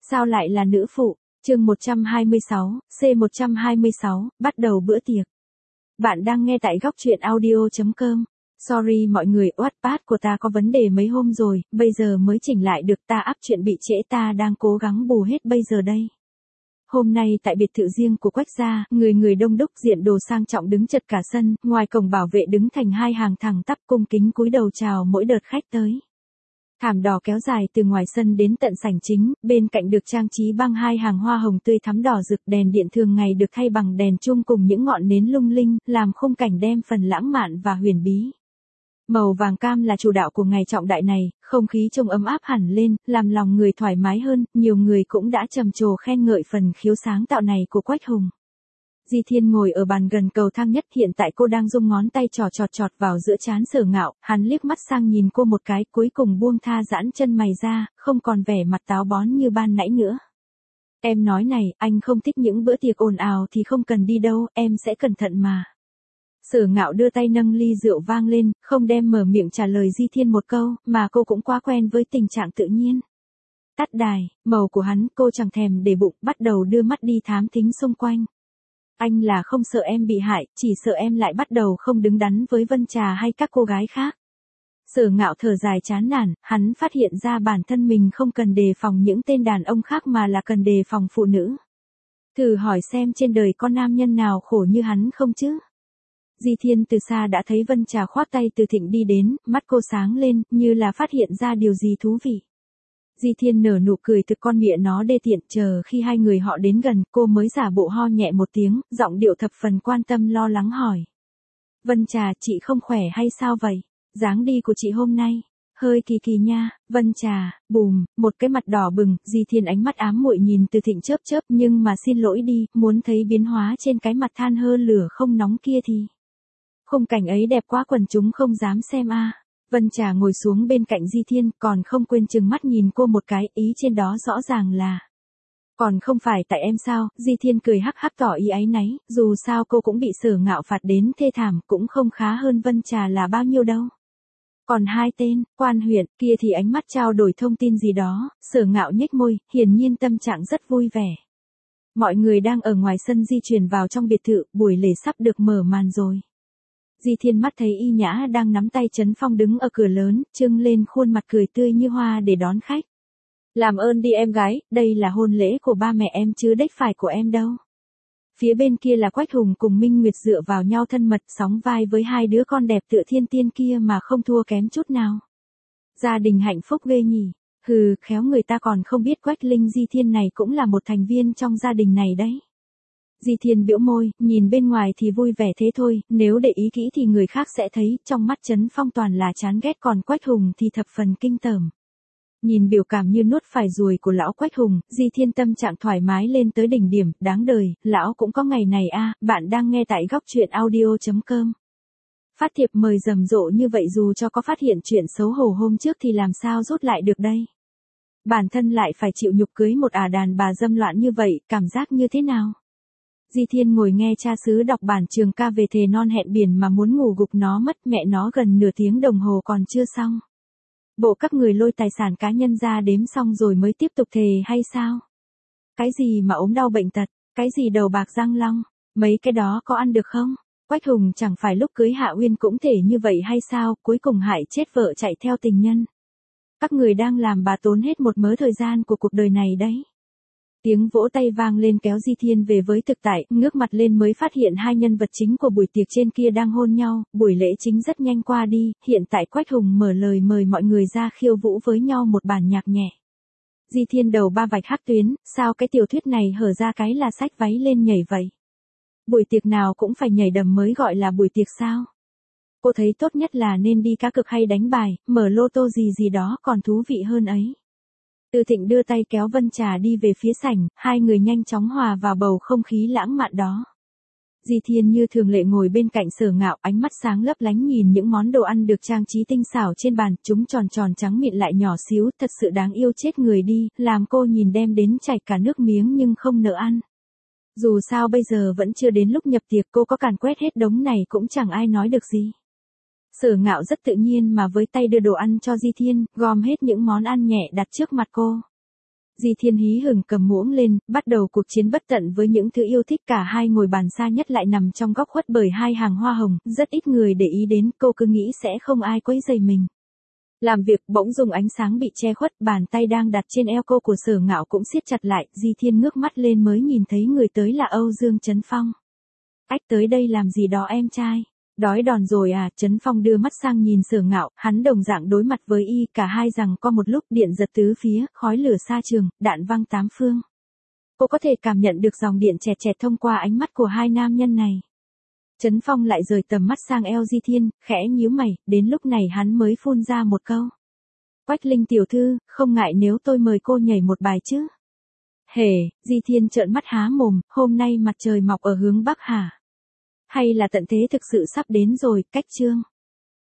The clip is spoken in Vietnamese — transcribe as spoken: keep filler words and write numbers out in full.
Sao lại là nữ phụ? Chương một trăm hai mươi sáu, C một trăm hai mươi sáu, bắt đầu bữa tiệc. Bạn đang nghe tại góc truyện audio chấm com. Sorry mọi người, Wattpad của ta có vấn đề mấy hôm rồi, bây giờ mới chỉnh lại được, ta up chuyện bị trễ, ta đang cố gắng bù hết bây giờ đây. Hôm nay tại biệt thự riêng của Quách gia, người người đông đúc, diện đồ sang trọng đứng chật cả sân, ngoài cổng bảo vệ đứng thành hai hàng thẳng tắp cung kính cúi đầu chào mỗi đợt khách tới. Thảm đỏ kéo dài từ ngoài sân đến tận sảnh chính, bên cạnh được trang trí bằng hai hàng hoa hồng tươi thắm đỏ rực, đèn điện thường ngày được thay bằng đèn chung cùng những ngọn nến lung linh, làm khung cảnh đem phần lãng mạn và huyền bí. Màu vàng cam là chủ đạo của ngày trọng đại này, không khí trông ấm áp hẳn lên, làm lòng người thoải mái hơn, nhiều người cũng đã trầm trồ khen ngợi phần khiếu sáng tạo này của Quách Hùng. Di Thiên ngồi ở bàn gần cầu thang nhất, hiện tại cô đang dùng ngón tay trò chọt chọt vào giữa trán Sở Ngạo, hắn liếc mắt sang nhìn cô một cái, cuối cùng buông tha giãn chân mày ra, không còn vẻ mặt táo bón như ban nãy nữa. Em nói này, anh không thích những bữa tiệc ồn ào thì không cần đi đâu, em sẽ cẩn thận mà. Sở Ngạo đưa tay nâng ly rượu vang lên, không đem mở miệng trả lời Di Thiên một câu, mà cô cũng quá quen với tình trạng tự nhiên. Tắt đài, màu của hắn cô chẳng thèm để bụng, bắt đầu đưa mắt đi thám thính xung quanh. Anh là không sợ em bị hại, chỉ sợ em lại bắt đầu không đứng đắn với Vân Trà hay các cô gái khác. Sở Ngạo thở dài chán nản, hắn phát hiện ra bản thân mình không cần đề phòng những tên đàn ông khác mà là cần đề phòng phụ nữ. Thử hỏi xem trên đời có nam nhân nào khổ như hắn không chứ? Di Thiên từ xa đã thấy Vân Trà khoác tay Từ Thịnh đi đến, mắt cô sáng lên, như là phát hiện ra điều gì thú vị. Di Thiên nở nụ cười từ con mịa nó đê tiện, chờ khi hai người họ đến gần, cô mới giả bộ ho nhẹ một tiếng, giọng điệu thập phần quan tâm lo lắng hỏi. Vân Trà, chị không khỏe hay sao vậy? Dáng đi của chị hôm nay hơi kỳ kỳ nha. Vân Trà, bùm, một cái mặt đỏ bừng, Di Thiên ánh mắt ám muội nhìn Từ Thịnh chớp chớp, nhưng mà xin lỗi đi, muốn thấy biến hóa trên cái mặt than hơ lửa không nóng kia thì. Khung cảnh ấy đẹp quá, quần chúng không dám xem a. À. Vân Trà ngồi xuống bên cạnh Di Thiên, còn không quên chừng mắt nhìn cô một cái, ý trên đó rõ ràng là. Còn không phải tại em sao? Di Thiên cười hắc hắc tỏ ý áy náy, dù sao cô cũng bị Sở Ngạo phạt đến thê thảm, cũng không khá hơn Vân Trà là bao nhiêu đâu. Còn hai tên, quan huyện, kia thì ánh mắt trao đổi thông tin gì đó, Sở Ngạo nhếch môi, hiển nhiên tâm trạng rất vui vẻ. Mọi người đang ở ngoài sân di chuyển vào trong biệt thự, buổi lễ sắp được mở màn rồi. Di Thiên mắt thấy Y Nhã đang nắm tay Trấn Phong đứng ở cửa lớn, trưng lên khuôn mặt cười tươi như hoa để đón khách. Làm ơn đi em gái, đây là hôn lễ của ba mẹ em chứ đếch phải của em đâu. Phía bên kia là Quách Hùng cùng Minh Nguyệt dựa vào nhau thân mật, sóng vai với hai đứa con đẹp tựa thiên tiên kia mà không thua kém chút nào. Gia đình hạnh phúc ghê nhỉ. Hừ, khéo người ta còn không biết Quách Linh Di Thiên này cũng là một thành viên trong gia đình này đấy. Di Thiên bĩu môi, nhìn bên ngoài thì vui vẻ thế thôi, nếu để ý kỹ thì người khác sẽ thấy, trong mắt Trấn Phong toàn là chán ghét, còn Quách Hùng thì thập phần kinh tởm. Nhìn biểu cảm như nuốt phải ruồi của lão Quách Hùng, Di Thiên tâm trạng thoải mái lên tới đỉnh điểm, đáng đời, lão cũng có ngày này a. À, bạn đang nghe tại góc truyện audio chấm com. Phát thiệp mời rầm rộ như vậy, dù cho có phát hiện chuyện xấu hổ hôm trước thì làm sao rút lại được đây? Bản thân lại phải chịu nhục cưới một ả đàn bà dâm loạn như vậy, cảm giác như thế nào? Di Thiên ngồi nghe cha xứ đọc bản trường ca về thề non hẹn biển mà muốn ngủ gục nó mất, mẹ nó gần nửa tiếng đồng hồ còn chưa xong. Bộ các người lôi tài sản cá nhân ra đếm xong rồi mới tiếp tục thề hay sao? Cái gì mà ốm đau bệnh tật, cái gì đầu bạc răng long, mấy cái đó có ăn được không? Quách Hùng chẳng phải lúc cưới Hạ Uyên cũng thể như vậy hay sao, cuối cùng hại chết vợ chạy theo tình nhân. Các người đang làm bà tốn hết một mớ thời gian của cuộc đời này đấy. Tiếng vỗ tay vang lên kéo Di Thiên về với thực tại, ngước mặt lên mới phát hiện hai nhân vật chính của buổi tiệc trên kia đang hôn nhau, buổi lễ chính rất nhanh qua đi, hiện tại Quách Hùng mở lời mời mọi người ra khiêu vũ với nhau một bản nhạc nhẹ. Di Thiên đầu ba vạch hắc tuyến, sao cái tiểu thuyết này hở ra cái là xách váy lên nhảy vậy? Buổi tiệc nào cũng phải nhảy đầm mới gọi là buổi tiệc sao? Cô thấy tốt nhất là nên đi cá cược hay đánh bài, mở lô tô gì gì đó còn thú vị hơn ấy. Từ Thịnh đưa tay kéo Vân Trà đi về phía sảnh, hai người nhanh chóng hòa vào bầu không khí lãng mạn đó. Di Thiên như thường lệ ngồi bên cạnh Sở Ngạo, ánh mắt sáng lấp lánh nhìn những món đồ ăn được trang trí tinh xảo trên bàn, chúng tròn tròn trắng mịn lại nhỏ xíu, thật sự đáng yêu chết người đi, làm cô nhìn đem đến chảy cả nước miếng nhưng không nỡ ăn. Dù sao bây giờ vẫn chưa đến lúc nhập tiệc, cô có càn quét hết đống này cũng chẳng ai nói được gì. Sở Ngạo rất tự nhiên mà với tay đưa đồ ăn cho Di Thiên, gom hết những món ăn nhẹ đặt trước mặt cô. Di Thiên hí hửng cầm muỗng lên, bắt đầu cuộc chiến bất tận với những thứ yêu thích. Cả hai ngồi bàn xa nhất lại nằm trong góc khuất bởi hai hàng hoa hồng, rất ít người để ý đến, cô cứ nghĩ sẽ không ai quấy rầy mình. Làm việc bỗng dùng ánh sáng bị che khuất, bàn tay đang đặt trên eo cô của Sở Ngạo cũng siết chặt lại, Di Thiên ngước mắt lên mới nhìn thấy người tới là Âu Dương Chấn Phong. Ách, tới đây làm gì đó em trai? Đói đòn rồi à? Chấn Phong đưa mắt sang nhìn Sở Ngạo, hắn đồng dạng đối mặt với y, cả hai giằng co một lúc, điện giật tứ phía, khói lửa xa trường, đạn văng tám phương. Cô có thể cảm nhận được dòng điện chẹt chẹt thông qua ánh mắt của hai nam nhân này. Chấn Phong lại rời tầm mắt sang eo Di Thiên, khẽ nhíu mày, đến lúc này hắn mới phun ra một câu. Quách Linh tiểu thư, không ngại nếu tôi mời cô nhảy một bài chứ? Hề, Di Thiên trợn mắt há mồm, hôm nay mặt trời mọc ở hướng Bắc hả? Hay là tận thế thực sự sắp đến rồi, cách chương.